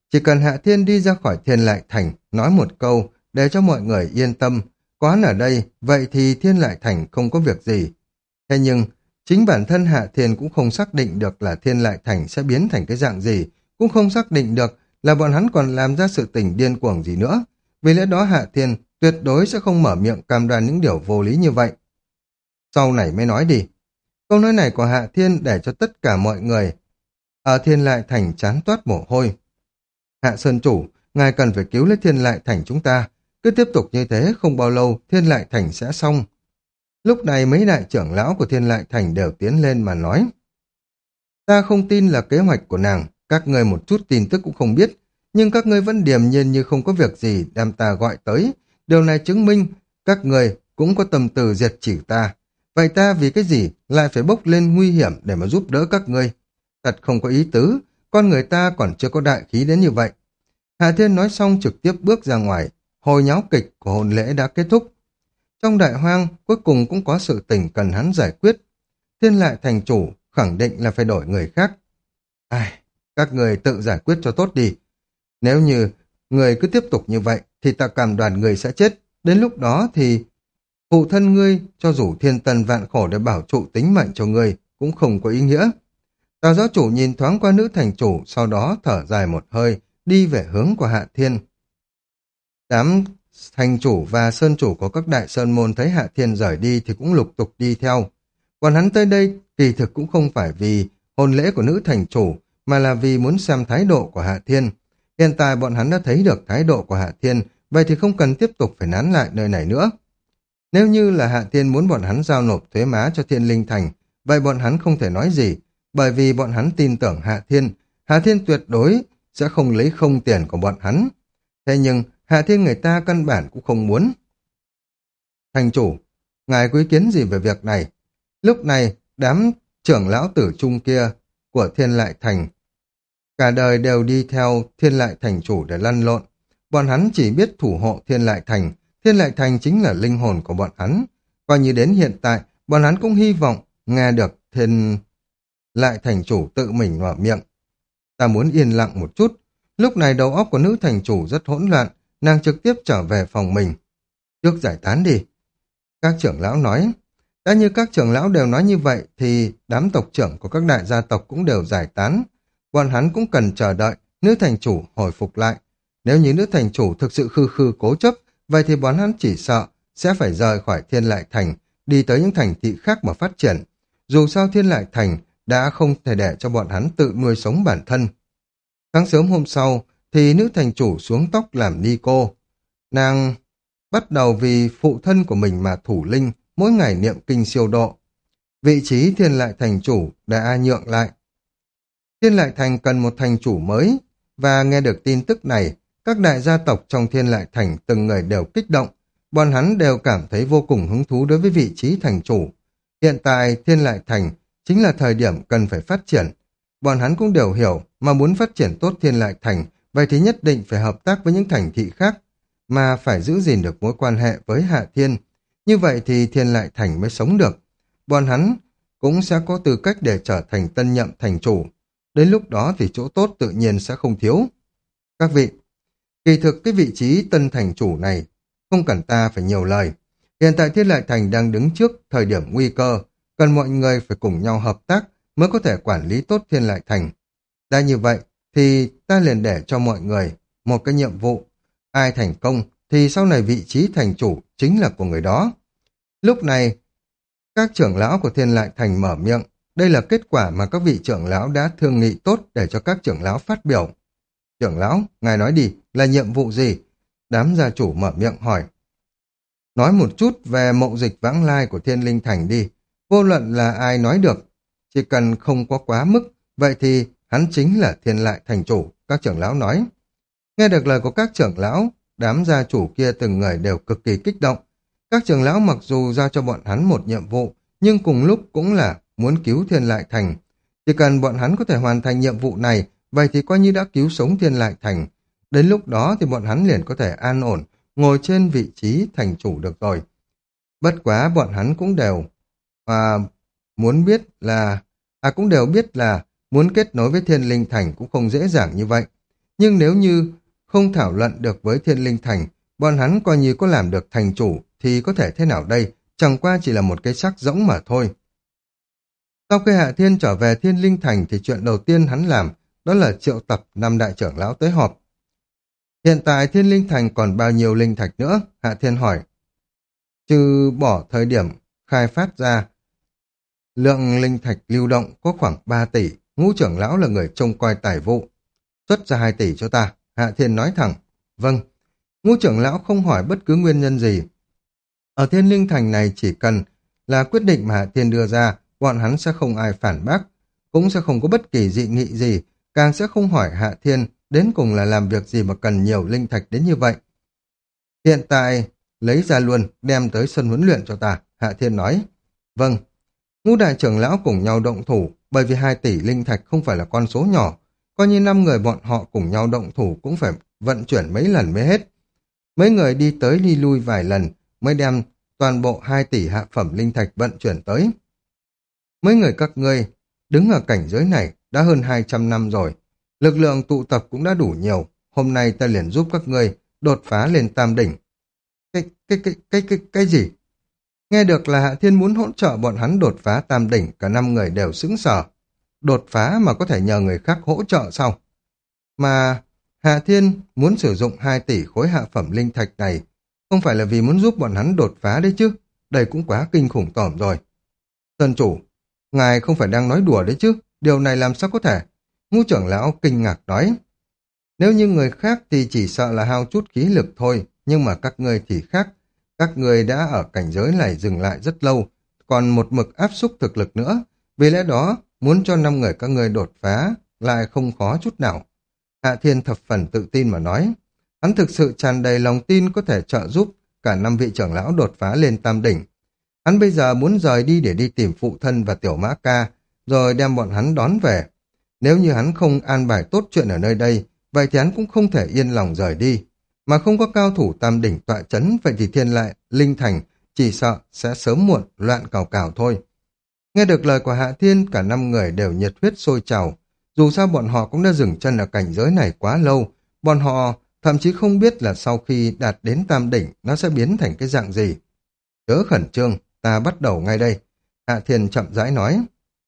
Chỉ cần Hạ Thiên đi ra khỏi Thiên Lại Thành, nói một câu để cho mọi người yên tâm, có hắn ở đây, vậy thì Thiên Lại Thành không có việc gì. Thế nhưng, chính bản thân Hạ Thiên cũng không xác định được là Thiên Lại Thành sẽ biến thành cái dạng gì, cũng không xác định được là bọn hắn còn làm ra sự tình điên cuồng gì nữa. Vì lẽ đó Hạ Thiên tuyệt đối sẽ không mở miệng cam đoan những điều vô lý như vậy. Sau này mới nói đi. Câu nói này của Hạ Thiên để cho tất cả mọi người ở Thiên Lại Thành chán toát mồ hôi. Hạ Sơn Chủ, ngài cần phải cứu lấy Thiên Lại Thành chúng ta. Cứ tiếp tục như thế, không bao lâu Thiên Lại Thành sẽ xong. Lúc này mấy đại trưởng lão của Thiên Lại Thành đều tiến lên mà nói. Ta không tin là kế hoạch của nàng, các ngươi một chút tin tức cũng không biết, nhưng các ngươi vẫn điềm nhiên như không có việc gì đem ta gọi tới. Điều này chứng minh các ngươi cũng có tâm tư diệt chỉ ta. Vậy ta vì cái gì lại phải bốc lên nguy hiểm để mà giúp đỡ các ngươi? Thật không có ý tứ, con người ta còn chưa có đại khí đến như vậy. Hạ Thiên nói xong trực tiếp bước ra ngoài, hồi nháo kịch của hôn lễ đã kết thúc. Trong đại hoang, cuối cùng cũng có sự tình cần hắn giải quyết. Thiên Lại Thành chủ khẳng định là phải đổi người khác. Ai, các người tự giải quyết cho tốt đi. Nếu như người cứ tiếp tục như vậy, thì ta cảm đoàn người sẽ chết. Đến lúc đó thì phụ thân ngươi, cho dù thiên tân vạn khổ để bảo trụ tính mệnh cho ngươi, cũng không có ý nghĩa. Tào giáo chủ nhìn thoáng qua nữ thành chủ, sau đó thở dài một hơi, đi về hướng của Hạ Thiên. Đám thành chủ và sơn chủ của các đại sơn môn thấy Hạ Thiên rời đi thì cũng lục tục đi theo. Còn hắn tới đây kỳ thực cũng không phải vì hôn lễ của nữ thành chủ, mà là vì muốn xem thái độ của Hạ Thiên. Hiện tại bọn hắn đã thấy được thái độ của Hạ Thiên, vậy thì không cần tiếp tục phải nán lại nơi này nữa. Nếu như là Hạ Thiên muốn bọn hắn giao nộp thuế má cho Thiên Linh Thành, vậy bọn hắn không thể nói gì, bởi vì bọn hắn tin tưởng Hạ Thiên. Hạ Thiên tuyệt đối sẽ không lấy không tiền của bọn hắn. Thế nhưng Hạ Thiên người ta căn bản cũng không muốn. Thành chủ, ngài có ý kiến gì về việc này? Lúc này, đám trưởng lão tử trung kia của Thiên Lại Thành cả đời đều đi theo Thiên Lại Thành chủ để lăn lộn. Bọn hắn chỉ biết thủ hộ Thiên Lại Thành. Thiên Lại Thành chính là linh hồn của bọn hắn. Coi như đến hiện tại, bọn hắn cũng hy vọng nghe được Thiên Lại Thành chủ tự mình mở miệng. Ta muốn yên lặng một chút. Lúc này đầu óc của nữ thành chủ rất hỗn loạn, nàng trực tiếp trở về phòng mình. Trước giải tán đi. Các trưởng lão nói, đã như các trưởng lão đều nói như vậy thì đám tộc trưởng của các đại gia tộc cũng đều giải tán. Bọn hắn cũng cần chờ đợi nữ thành chủ hồi phục lại. Nếu như nữ thành chủ thực sự khư khư cố chấp, vậy thì bọn hắn chỉ sợ sẽ phải rời khỏi Thiên Lại Thành, đi tới những thành thị khác mà phát triển. Dù sao Thiên Lại Thành đã không thể để cho bọn hắn tự nuôi sống bản thân. Sáng sớm hôm sau thì nữ thành chủ xuống tóc làm ni cô. Nàng bắt đầu vì phụ thân của mình mà thủ linh, mỗi ngày niệm kinh siêu độ. Vị trí Thiên Lại Thành chủ đã nhượng lại. Thiên Lại Thành cần một thành chủ mới, và nghe được tin tức này, các đại gia tộc trong Thiên Lại Thành từng người đều kích động. Bọn hắn đều cảm thấy vô cùng hứng thú đối với vị trí thành chủ. Hiện tại Thiên Lại Thành chính là thời điểm cần phải phát triển. Bọn hắn cũng đều hiểu, mà muốn phát triển tốt Thiên Lại Thành, vậy thì nhất định phải hợp tác với những thành thị khác, mà phải giữ gìn được mối quan hệ với Hạ Thiên. Như vậy thì Thiên Lại Thành mới sống được. Bọn hắn cũng sẽ có tư cách để trở thành tân nhậm thành chủ. Đến lúc đó thì chỗ tốt tự nhiên sẽ không thiếu. Các vị, kỳ thực cái vị trí tân thành chủ này không cần ta phải nhiều lời. Hiện tại Thiên Lại Thành đang đứng trước thời điểm nguy cơ, cần mọi người phải cùng nhau hợp tác mới có thể quản lý tốt Thiên Lại Thành. Đã như vậy thì ta liền để cho mọi người một cái nhiệm vụ. Ai thành công thì sau này vị trí thành chủ chính là của người đó. Lúc này, các trưởng lão của Thiên Lại Thành mở miệng. Đây là kết quả mà các vị trưởng lão đã thương nghị tốt để cho các trưởng lão phát biểu. Trưởng lão, ngài nói đi, là nhiệm vụ gì? Đám gia chủ mở miệng hỏi. Nói một chút về mậu dịch vãng lai của Thiên Linh Thành đi. Vô luận là ai nói được. Chỉ cần không có quá mức, vậy thì hắn chính là Thiên Lại Thành chủ, các trưởng lão nói. Nghe được lời của các trưởng lão, đám gia chủ kia từng người đều cực kỳ kích động. Các trưởng lão mặc dù giao cho bọn hắn một nhiệm vụ, nhưng cùng lúc cũng là muốn cứu Thiên Lại Thành. Chỉ cần bọn hắn có thể hoàn thành nhiệm vụ này, vậy thì coi như đã cứu sống Thiên Lại Thành. Đến lúc đó thì bọn hắn liền có thể an ổn, ngồi trên vị trí thành chủ được rồi. Bất quá bọn hắn cũng đều à, muốn biết là à cũng đều biết là muốn kết nối với Thiên Linh Thành cũng không dễ dàng như vậy. Nhưng nếu như không thảo luận được với Thiên Linh Thành, bọn hắn coi như có làm được thành chủ thì có thể thế nào đây, chẳng qua chỉ là một cái xác rỗng mà thôi. Sau khi Hạ Thiên trở về Thiên Linh Thành thì chuyện đầu tiên hắn làm đó là triệu tập năm đại trưởng lão tới họp. Hiện tại Thiên Linh Thành còn bao nhiêu linh thạch nữa? Hạ Thiên hỏi. Trừ bỏ thời điểm khai phát ra, lượng linh thạch lưu động có khoảng ba tỷ, ngũ trưởng lão là người trông coi tài vụ. Xuất ra hai tỷ cho ta, Hạ Thiên nói thẳng. Vâng, ngũ trưởng lão không hỏi bất cứ nguyên nhân gì. Ở Thiên Linh Thành này chỉ cần là quyết định mà Hạ Thiên đưa ra, bọn hắn sẽ không ai phản bác, cũng sẽ không có bất kỳ dị nghị gì, càng sẽ không hỏi Hạ Thiên đến cùng là làm việc gì mà cần nhiều linh thạch đến như vậy. Hiện tại, lấy ra luôn, đem tới sân huấn luyện cho ta, Hạ Thiên nói. Vâng, ngũ đại trưởng lão cùng nhau động thủ, bởi vì hai tỷ linh thạch không phải là con số nhỏ, coi như năm người bọn họ cùng nhau động thủ cũng phải vận chuyển mấy lần mới hết. Mấy người đi tới đi lui vài lần mới đem toàn bộ hai tỷ hạ phẩm linh thạch vận chuyển tới. Mấy người các ngươi đứng ở cảnh giới này đã hơn hai trăm năm rồi, lực lượng tụ tập cũng đã đủ nhiều, hôm nay ta liền giúp các ngươi đột phá lên tam đỉnh. Cái, cái, cái, cái, cái, cái gì? Nghe được là Hạ Thiên muốn hỗ trợ bọn hắn đột phá tam đỉnh, cả năm người đều sững sờ. Đột phá mà có thể nhờ người khác hỗ trợ sao? Mà Hạ Thiên muốn sử dụng hai tỷ khối hạ phẩm linh thạch này, không phải là vì muốn giúp bọn hắn đột phá đấy chứ, đây cũng quá kinh khủng tởm rồi. Sơn chủ, ngài không phải đang nói đùa đấy chứ, điều này làm sao có thể? Ngũ trưởng lão kinh ngạc nói. Nếu như người khác thì chỉ sợ là hao chút khí lực thôi, nhưng mà các ngươi thì khác. Các ngươi đã ở cảnh giới này dừng lại rất lâu, còn một mực áp xúc thực lực nữa. Vì lẽ đó, muốn cho năm người các ngươi đột phá lại không khó chút nào. Hạ Thiên thập phần tự tin mà nói. Hắn thực sự tràn đầy lòng tin có thể trợ giúp cả năm vị trưởng lão đột phá lên tam đỉnh. Hắn bây giờ muốn rời đi để đi tìm phụ thân và tiểu mã ca, rồi đem bọn hắn đón về. Nếu như hắn không an bài tốt chuyện ở nơi đây, vậy thì hắn cũng không thể yên lòng rời đi. Mà không có cao thủ tam đỉnh tọa chấn, vậy thì thiên lại, linh thành, chỉ sợ sẽ sớm muộn loạn cào cào thôi. Nghe được lời của Hạ Thiên, cả năm người đều nhiệt huyết sôi trào. Dù sao bọn họ cũng đã dừng chân ở cảnh giới này quá lâu, bọn họ thậm chí không biết là sau khi đạt đến tam đỉnh nó sẽ biến thành cái dạng gì. Chớ khẩn trương, ta bắt đầu ngay đây. Hạ Thiên chậm rãi nói.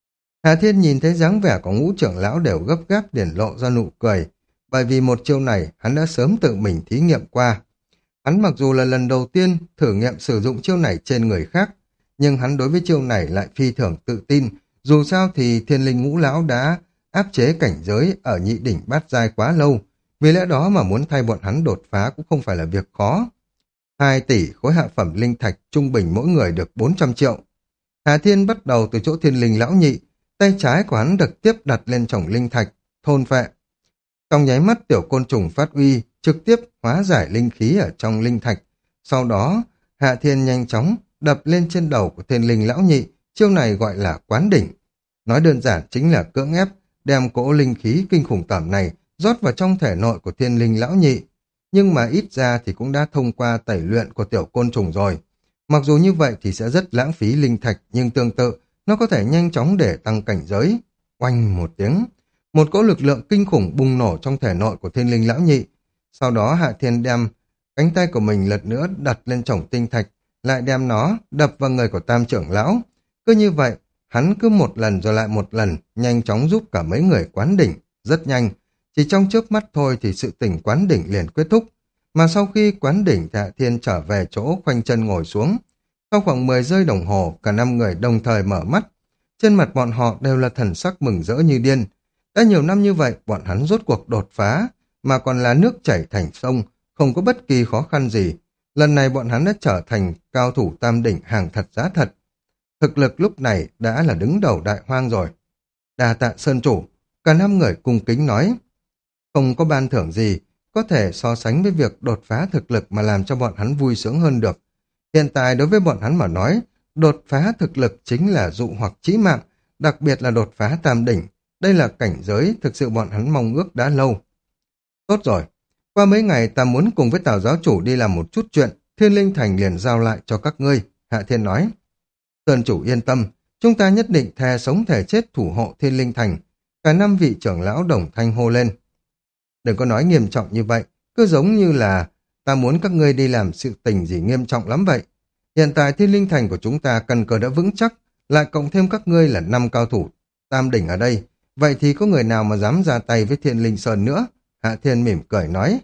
Hạ Thiên nhìn thấy dáng vẻ của ngũ trưởng lão đều gấp gáp liền lộ ra nụ cười, bởi vì một chiêu này hắn đã sớm tự mình thí nghiệm qua. Hắn mặc dù là lần đầu tiên thử nghiệm sử dụng chiêu này trên người khác, nhưng hắn đối với chiêu này lại phi thường tự tin, dù sao thì thiên linh ngũ lão đã áp chế cảnh giới ở nhị đỉnh bát giai quá lâu, vì lẽ đó mà muốn thay bọn hắn đột phá cũng không phải là việc khó. Hai tỷ khối hạ phẩm linh thạch trung bình mỗi người được bốn trăm triệu. Hà Thiên bắt đầu từ chỗ thiên linh lão nhị, tay trái của hắn được tiếp đặt lên chồng linh thạch, thôn phệ. Trong nháy mắt tiểu côn trùng phát uy, trực tiếp hóa giải linh khí ở trong linh thạch. Sau đó, Hạ Thiên nhanh chóng đập lên trên đầu của thiên linh lão nhị, chiêu này gọi là quán đỉnh. Nói đơn giản chính là cưỡng ép, đem cỗ linh khí kinh khủng tởm này rót vào trong thể nội của thiên linh lão nhị. Nhưng mà ít ra thì cũng đã thông qua tẩy luyện của tiểu côn trùng rồi. Mặc dù như vậy thì sẽ rất lãng phí linh thạch, nhưng tương tự, nó có thể nhanh chóng để tăng cảnh giới. Oanh một tiếng, một cỗ lực lượng kinh khủng bùng nổ trong thể nội của thiên linh lão nhị. Sau đó Hạ Thiên đem cánh tay của mình lật nữa đặt lên chổng tinh thạch, lại đem nó đập vào người của tam trưởng lão. Cứ như vậy, hắn cứ một lần rồi lại một lần, nhanh chóng giúp cả mấy người quán đỉnh, rất nhanh. Chỉ trong chớp mắt thôi thì sự tỉnh quán đỉnh liền kết thúc. Mà sau khi quán đỉnh thì Hạ Thiên trở về chỗ khoanh chân ngồi xuống. Sau khoảng mười giây đồng hồ, cả năm người đồng thời mở mắt. Trên mặt bọn họ đều là thần sắc mừng rỡ như điên. Đã nhiều năm như vậy, bọn hắn rốt cuộc đột phá, mà còn là nước chảy thành sông, không có bất kỳ khó khăn gì. Lần này bọn hắn đã trở thành cao thủ tam đỉnh hàng thật giá thật. Thực lực lúc này đã là đứng đầu đại hoang rồi. Đa tạ Sơn chủ, cả năm người cung kính nói. Không có ban thưởng gì có thể so sánh với việc đột phá thực lực mà làm cho bọn hắn vui sướng hơn được. Hiện tại đối với bọn hắn mà nói, đột phá thực lực chính là dụ hoặc chí mạng, đặc biệt là đột phá tam đỉnh. Đây là cảnh giới thực sự bọn hắn mong ước đã lâu. Tốt rồi, qua mấy ngày ta muốn cùng với Tào giáo chủ đi làm một chút chuyện, Thiên Linh Thành liền giao lại cho các ngươi, Hạ Thiên nói. Sơn chủ yên tâm, chúng ta nhất định thề sống thể chết thủ hộ Thiên Linh Thành. Cả năm vị trưởng lão đồng thanh hô lên. Đừng có nói nghiêm trọng như vậy, cứ giống như là ta muốn các ngươi đi làm sự tình gì nghiêm trọng lắm vậy. Hiện tại Thiên Linh Thành của chúng ta căn cơ đã vững chắc, lại cộng thêm các ngươi là năm cao thủ tam đỉnh ở đây, vậy thì có người nào mà dám ra tay với Thiên Linh Sơn nữa? Hạ Thiên mỉm cười nói.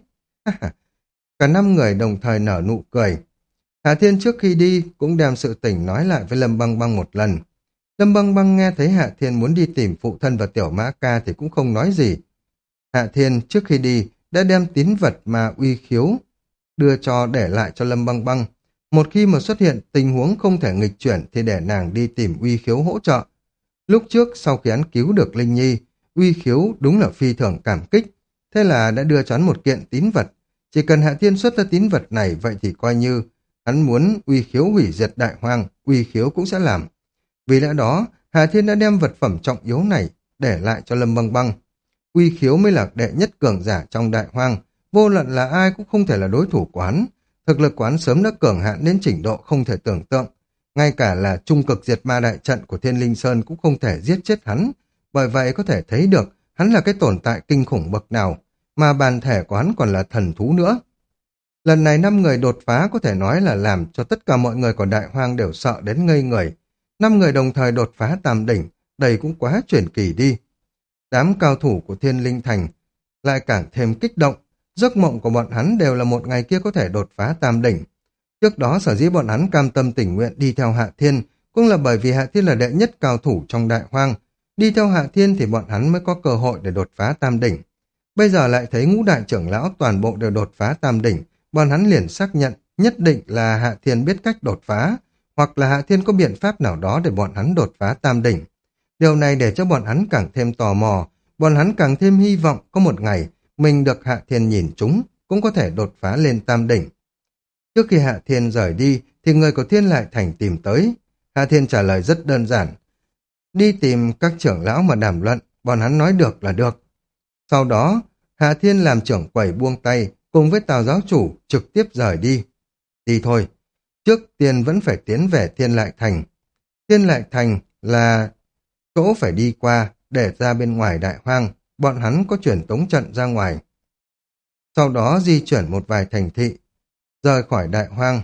Cả năm người đồng thời nở nụ cười. Hạ Thiên trước khi đi cũng đem sự tình nói lại với Lâm Băng Băng một lần. Lâm Băng Băng nghe thấy Hạ Thiên muốn đi tìm phụ thân và Tiểu Mã Ca thì cũng không nói gì. Hạ Thiên trước khi đi đã đem tín vật mà Uy Khiếu đưa cho để lại cho Lâm Băng Băng. Một khi mà xuất hiện tình huống không thể nghịch chuyển thì để nàng đi tìm Uy Khiếu hỗ trợ. Lúc trước sau khi hắn cứu được Linh Nhi, Uy Khiếu đúng là phi thường cảm kích, thế là đã đưa cho hắn một kiện tín vật. Chỉ cần Hạ Thiên xuất ra tín vật này vậy thì coi như hắn muốn Uy Khiếu hủy diệt Đại Hoang, Uy Khiếu cũng sẽ làm. Vì lẽ đó, Hạ Thiên đã đem vật phẩm trọng yếu này để lại cho Lâm Băng Băng. Uy Khiếu mới là đệ nhất cường giả trong Đại Hoang, vô luận là ai cũng không thể là đối thủ của hắn. Thực lực của hắn sớm đã cường hạn đến trình độ không thể tưởng tượng. Ngay cả là trung cực diệt ma đại trận của Thiên Linh Sơn cũng không thể giết chết hắn. Bởi vậy có thể thấy được hắn là cái tồn tại kinh khủng bậc nào, mà bản thể của hắn còn là thần thú nữa. Lần này năm người đột phá có thể nói là làm cho tất cả mọi người của Đại Hoang đều sợ đến ngây người. Năm người đồng thời đột phá tam đỉnh, đây cũng quá chuyển kỳ đi. Đám cao thủ của Thiên Linh Thành lại càng thêm kích động. Giấc mộng của bọn hắn đều là một ngày kia có thể đột phá tam đỉnh. Trước đó sở dĩ bọn hắn cam tâm tình nguyện đi theo Hạ Thiên cũng là bởi vì Hạ Thiên là đệ nhất cao thủ trong Đại Hoang. Đi theo Hạ Thiên thì bọn hắn mới có cơ hội để đột phá tam đỉnh. Bây giờ lại thấy ngũ đại trưởng lão toàn bộ đều đột phá tam đỉnh, bọn hắn liền xác nhận nhất định là Hạ Thiên biết cách đột phá, hoặc là Hạ Thiên có biện pháp nào đó để bọn hắn đột phá tam đỉnh. Điều này để cho bọn hắn càng thêm tò mò, bọn hắn càng thêm hy vọng có một ngày mình được Hạ Thiên nhìn trúng, cũng có thể đột phá lên tam đỉnh. Trước khi Hạ Thiên rời đi, thì người của Thiên Lại Thành tìm tới. Hạ Thiên trả lời rất đơn giản. Đi tìm các trưởng lão mà đàm luận, bọn hắn nói được là được. Sau đó, Hạ Thiên làm trưởng quầy buông tay, cùng với Tào giáo chủ trực tiếp rời đi. Đi thôi, trước tiên vẫn phải tiến về Thiên Lại Thành. Thiên Lại Thành là chỗ phải đi qua để ra bên ngoài Đại Hoang, bọn hắn có chuyển tống trận ra ngoài. Sau đó di chuyển một vài thành thị, rời khỏi Đại Hoang.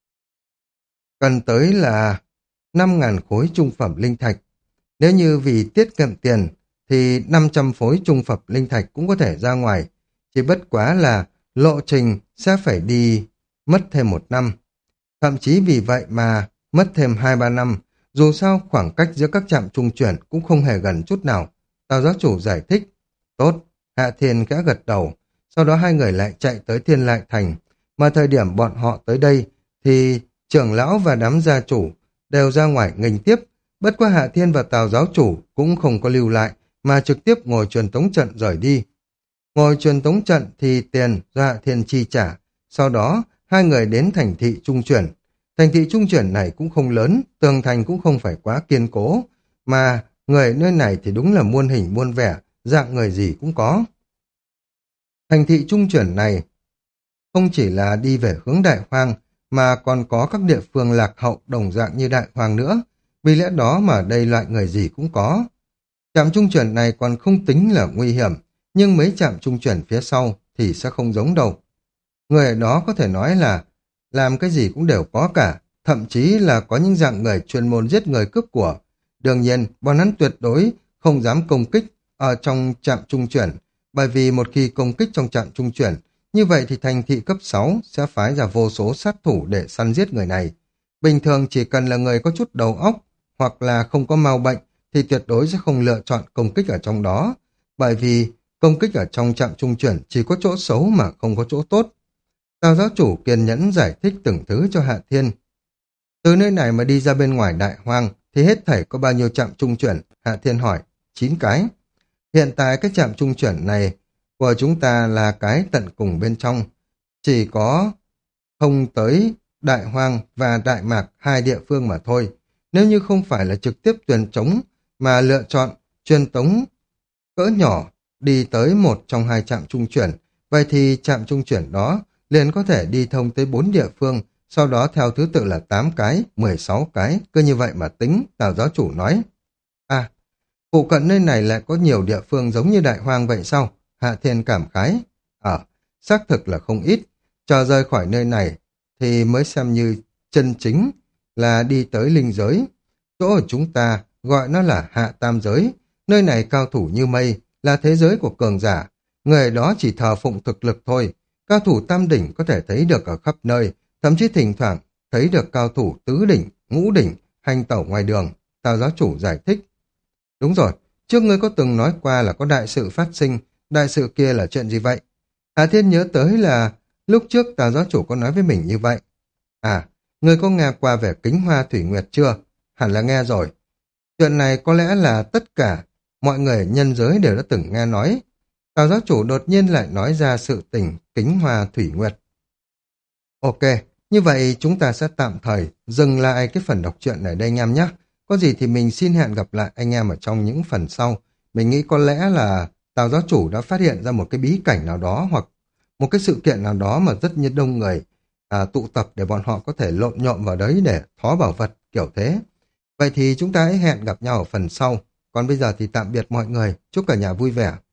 Cần tới là năm ngàn khối trung phẩm linh thạch. Nếu như vì tiết kiệm tiền thì năm trăm khối trung phẩm linh thạch cũng có thể ra ngoài. Chỉ bất quá là lộ trình sẽ phải đi mất thêm một năm. Thậm chí vì vậy mà mất thêm hai ba năm. Dù sao khoảng cách giữa các trạm trung chuyển cũng không hề gần chút nào. Tào giáo chủ giải thích. Tốt, Hạ Thiên khẽ gật đầu. Sau đó hai người lại chạy tới Thiên Lại Thành. Mà thời điểm bọn họ tới đây thì trưởng lão và đám gia chủ đều ra ngoài nghênh tiếp. Bất quá Hạ Thiên và Tào giáo chủ cũng không có lưu lại mà trực tiếp ngồi truyền tống trận rời đi. Ngồi truyền tống trận thì tiền do Hạ Thiên chi trả. Sau đó hai người đến thành thị trung chuyển. Thành thị trung chuyển này cũng không lớn, tường thành cũng không phải quá kiên cố, mà người nơi này thì đúng là muôn hình muôn vẻ, dạng người gì cũng có. Thành thị trung chuyển này không chỉ là đi về hướng Đại Hoang, mà còn có các địa phương lạc hậu đồng dạng như Đại Hoang nữa, vì lẽ đó mà đây loại người gì cũng có. Trạm trung chuyển này còn không tính là nguy hiểm, nhưng mấy trạm trung chuyển phía sau thì sẽ không giống đâu. Người ở đó có thể nói là làm cái gì cũng đều có cả, thậm chí là có những dạng người chuyên môn giết người cướp của. Đương nhiên, bọn hắn tuyệt đối không dám công kích ở trong trạm trung chuyển, bởi vì một khi công kích trong trạm trung chuyển, như vậy thì thành thị cấp sáu sẽ phái ra vô số sát thủ để săn giết người này. Bình thường chỉ cần là người có chút đầu óc hoặc là không có mau bệnh thì tuyệt đối sẽ không lựa chọn công kích ở trong đó, bởi vì công kích ở trong trạm trung chuyển chỉ có chỗ xấu mà không có chỗ tốt. Tào giáo chủ kiên nhẫn giải thích từng thứ cho Hạ Thiên. Từ nơi này mà đi ra bên ngoài Đại Hoang thì hết thảy có bao nhiêu trạm trung chuyển? Hạ Thiên hỏi. Chín cái. Hiện tại cái trạm trung chuyển này của chúng ta là cái tận cùng bên trong. Chỉ có thông tới Đại Hoang và Đại Mạc hai địa phương mà thôi. Nếu như không phải là trực tiếp truyền trống mà lựa chọn truyền tống cỡ nhỏ đi tới một trong hai trạm trung chuyển, vậy thì trạm trung chuyển đó liền có thể đi thông tới bốn địa phương, sau đó theo thứ tự là tám cái, mười sáu cái, cứ như vậy mà tính, Tào giáo chủ nói. À, phụ cận nơi này lại có nhiều địa phương giống như Đại Hoang vậy sao? Hạ Thiên cảm khái. Ờ, xác thực là không ít. Chờ rời khỏi nơi này thì mới xem như chân chính là đi tới linh giới. Chỗ ở chúng ta gọi nó là hạ tam giới. Nơi này cao thủ như mây, là thế giới của cường giả. Người ở đó chỉ thờ phụng thực lực thôi. Cao thủ tam đỉnh có thể thấy được ở khắp nơi, thậm chí thỉnh thoảng thấy được cao thủ tứ đỉnh, ngũ đỉnh, hành tẩu ngoài đường. Tào giáo chủ giải thích. Đúng rồi, trước ngươi có từng nói qua là có đại sự phát sinh, đại sự kia là chuyện gì vậy? Hà Thiên nhớ tới là lúc trước Tào giáo chủ có nói với mình như vậy. À, ngươi có nghe qua về Kính Hoa Thủy Nguyệt chưa? Hẳn là nghe rồi. Chuyện này có lẽ là tất cả mọi người ở nhân giới đều đã từng nghe nói. Tào giáo chủ đột nhiên lại nói ra sự tình Kính Hoa Thủy Nguyệt. Ok, như vậy chúng ta sẽ tạm thời dừng lại cái phần đọc truyện này đây anh em nhé. Có gì thì mình xin hẹn gặp lại anh em ở trong những phần sau. Mình nghĩ có lẽ là Tào giáo chủ đã phát hiện ra một cái bí cảnh nào đó hoặc một cái sự kiện nào đó mà rất như đông người à, tụ tập để bọn họ có thể lộn nhộn vào đấy để thó bảo vật kiểu thế. Vậy thì chúng ta hãy hẹn gặp nhau ở phần sau. Còn bây giờ thì tạm biệt mọi người. Chúc cả nhà vui vẻ.